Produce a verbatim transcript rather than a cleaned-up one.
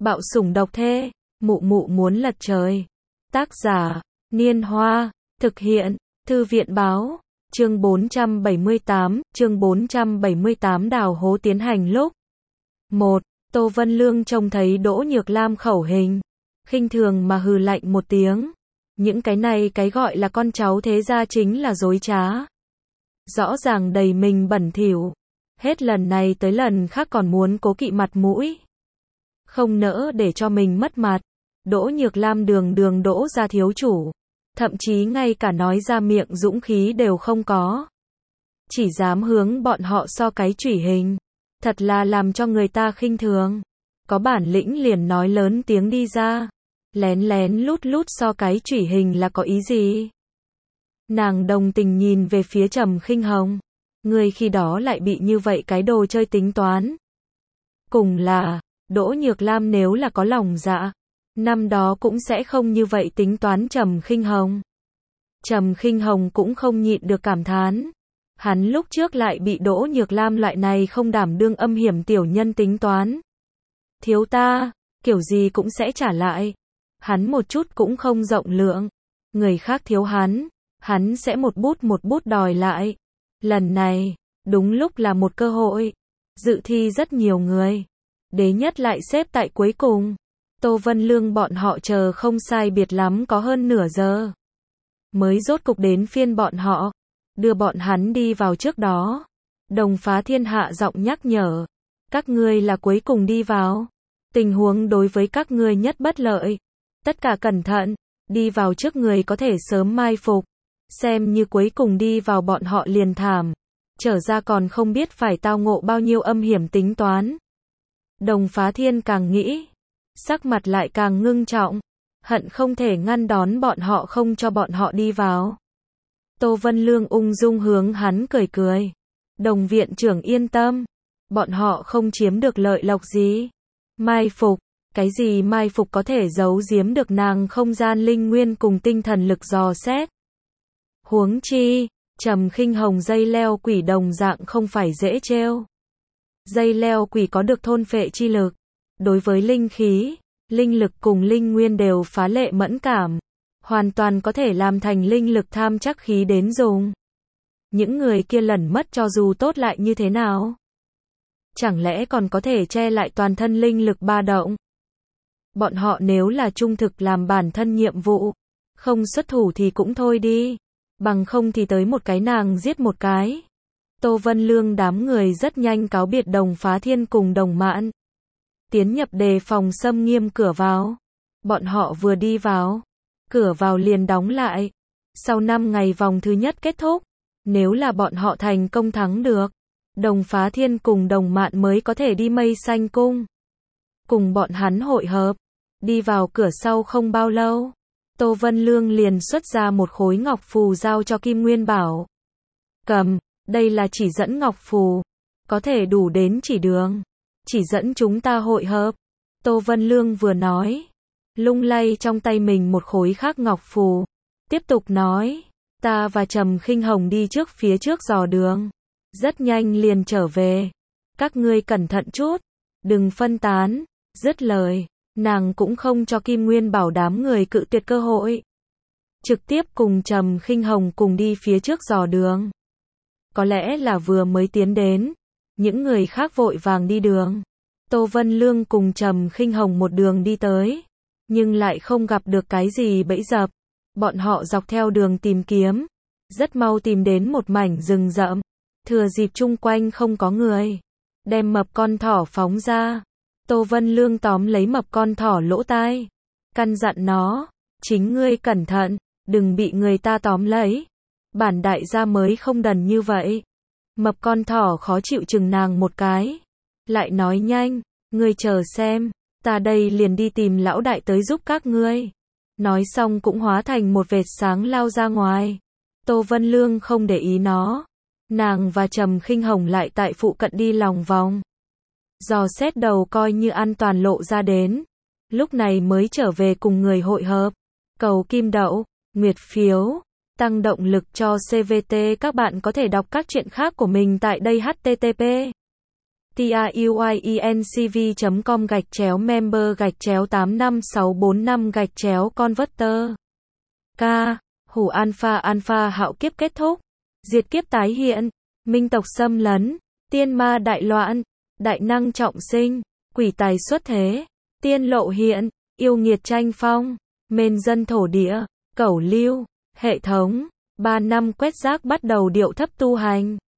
Bạo sủng độc thê, mụ mụ muốn lật trời. Tác giả, Niên Hoa, thực hiện, Thư viện báo, chương bốn trăm bảy mươi tám, chương bốn trăm bảy mươi tám đào hố tiến hành lúc. một. Tô Vân Lương trông thấy Đỗ Nhược Lam khẩu hình, khinh thường mà hừ lạnh một tiếng. Những cái này cái gọi là con cháu thế gia chính là dối trá. Rõ ràng đầy mình bẩn thỉu, hết lần này tới lần khác còn muốn cố kỵ mặt mũi. Không nỡ để cho mình mất mặt, Đỗ Nhược Lam đường đường đỗ gia thiếu chủ, thậm chí ngay cả nói ra miệng dũng khí đều không có. Chỉ dám hướng bọn họ so cái chủy hình, thật là làm cho người ta khinh thường. Có bản lĩnh liền nói lớn tiếng đi ra, lén lén lút lút so cái chủy hình là có ý gì? Nàng đồng tình nhìn về phía Trầm Khinh Hồng, người khi đó lại bị như vậy cái đồ chơi tính toán. Cùng là, Đỗ Nhược Lam nếu là có lòng dạ, năm đó cũng sẽ không như vậy tính toán Trầm Khinh Hồng. Trầm Khinh Hồng cũng không nhịn được cảm thán. Hắn lúc trước lại bị Đỗ Nhược Lam loại này không đảm đương âm hiểm tiểu nhân tính toán. Thiếu ta, kiểu gì cũng sẽ trả lại. Hắn một chút cũng không rộng lượng. Người khác thiếu hắn, hắn sẽ một bút một bút đòi lại. Lần này, đúng lúc là một cơ hội. Dự thi rất nhiều người. Đế nhất lại xếp tại cuối cùng. Tô Vân Lương bọn họ chờ không sai biệt lắm có hơn nửa giờ. Mới rốt cục đến phiên bọn họ. Đưa bọn hắn đi vào trước đó. Đồng Phá Thiên hạ giọng nhắc nhở. Các ngươi là cuối cùng đi vào. Tình huống đối với các ngươi nhất bất lợi. Tất cả cẩn thận. Đi vào trước người có thể sớm mai phục. Xem như cuối cùng đi vào bọn họ liền thảm. Trở ra còn không biết phải tao ngộ bao nhiêu âm hiểm tính toán. Đồng Phá Thiên càng nghĩ, sắc mặt lại càng ngưng trọng, hận không thể ngăn đón bọn họ không cho bọn họ đi vào. Tô Vân Lương ung dung hướng hắn cười cười. Đồng viện trưởng yên tâm, bọn họ không chiếm được lợi lộc gì. Mai phục, cái gì mai phục có thể giấu giếm được nàng không gian linh nguyên cùng tinh thần lực dò xét. Huống chi, Trầm Khinh Hồng dây leo quỷ đồng dạng không phải dễ trêu. Dây leo quỷ có được thôn phệ chi lực. Đối với linh khí, linh lực cùng linh nguyên đều phá lệ mẫn cảm. Hoàn toàn có thể làm thành linh lực tham chắc khí đến dùng. Những người kia lẩn mất cho dù tốt lại như thế nào? Chẳng lẽ còn có thể che lại toàn thân linh lực ba động? Bọn họ nếu là trung thực làm bản thân nhiệm vụ, không xuất thủ thì cũng thôi đi. Bằng không thì tới một cái nàng giết một cái. Tô Vân Lương đám người rất nhanh cáo biệt Đồng Phá Thiên cùng Đồng Mạn. Tiến nhập đề phòng xâm nghiêm cửa vào. Bọn họ vừa đi vào, cửa vào liền đóng lại. Sau năm ngày vòng thứ nhất kết thúc, nếu là bọn họ thành công thắng được, Đồng Phá Thiên cùng Đồng Mạn mới có thể đi Mây Xanh Cung. Cùng bọn hắn hội hợp, đi vào cửa sau không bao lâu. Tô Vân Lương liền xuất ra một khối ngọc phù giao cho Kim Nguyên Bảo. Cầm, đây là chỉ dẫn ngọc phù, có thể đủ đến chỉ đường, chỉ dẫn chúng ta hội hợp. Tô Vân Lương vừa nói, lung lay trong tay mình một khối khác ngọc phù, tiếp tục nói, ta và Trầm Khinh Hồng đi trước phía trước dò đường, rất nhanh liền trở về, các ngươi cẩn thận chút, đừng phân tán. Dứt lời, nàng cũng không cho Kim Nguyên Bảo đám người cự tuyệt cơ hội, trực tiếp cùng Trầm Khinh Hồng cùng đi phía trước dò đường. Có lẽ là vừa mới tiến đến, những người khác vội vàng đi đường. Tô Vân Lương cùng Trầm Khinh Hồng một đường đi tới, nhưng lại không gặp được cái gì bẫy dập. Bọn họ dọc theo đường tìm kiếm, rất mau tìm đến một mảnh rừng rậm. Thừa dịp chung quanh không có người, đem mập con thỏ phóng ra. Tô Vân Lương tóm lấy mập con thỏ lỗ tai, căn dặn nó, chính ngươi cẩn thận, đừng bị người ta tóm lấy. Bản đại gia mới không đần như vậy. Mập con thỏ khó chịu chừng nàng một cái, lại nói nhanh, ngươi chờ xem, ta đây liền đi tìm lão đại tới giúp các ngươi. Nói xong cũng hóa thành một vệt sáng lao ra ngoài. Tô Vân Lương không để ý nó. Nàng và Trầm Khinh Hồng lại tại phụ cận đi lòng vòng. Dò xét đầu coi như an toàn lộ ra đến. Lúc này mới trở về cùng người hội hợp. Cầu kim đậu, nguyệt phiếu, tăng động lực cho xê vê tê. Các bạn có thể đọc các truyện khác của mình tại đây. H T T P tiuyiencv chấm com gạch chéo member gạch chéo tám năm sáu bốn năm gạch chéo converter. K. Hủ alpha alpha hạo kiếp kết thúc. Diệt kiếp tái hiện. Minh tộc xâm lấn. Tiên ma đại loạn. Đại năng trọng sinh. Quỷ tài xuất thế. Tiên lộ hiện. Yêu nghiệt tranh phong. Mền dân thổ địa. Cẩu lưu. Hệ thống. Ba năm quét rác bắt đầu điệu thấp tu hành.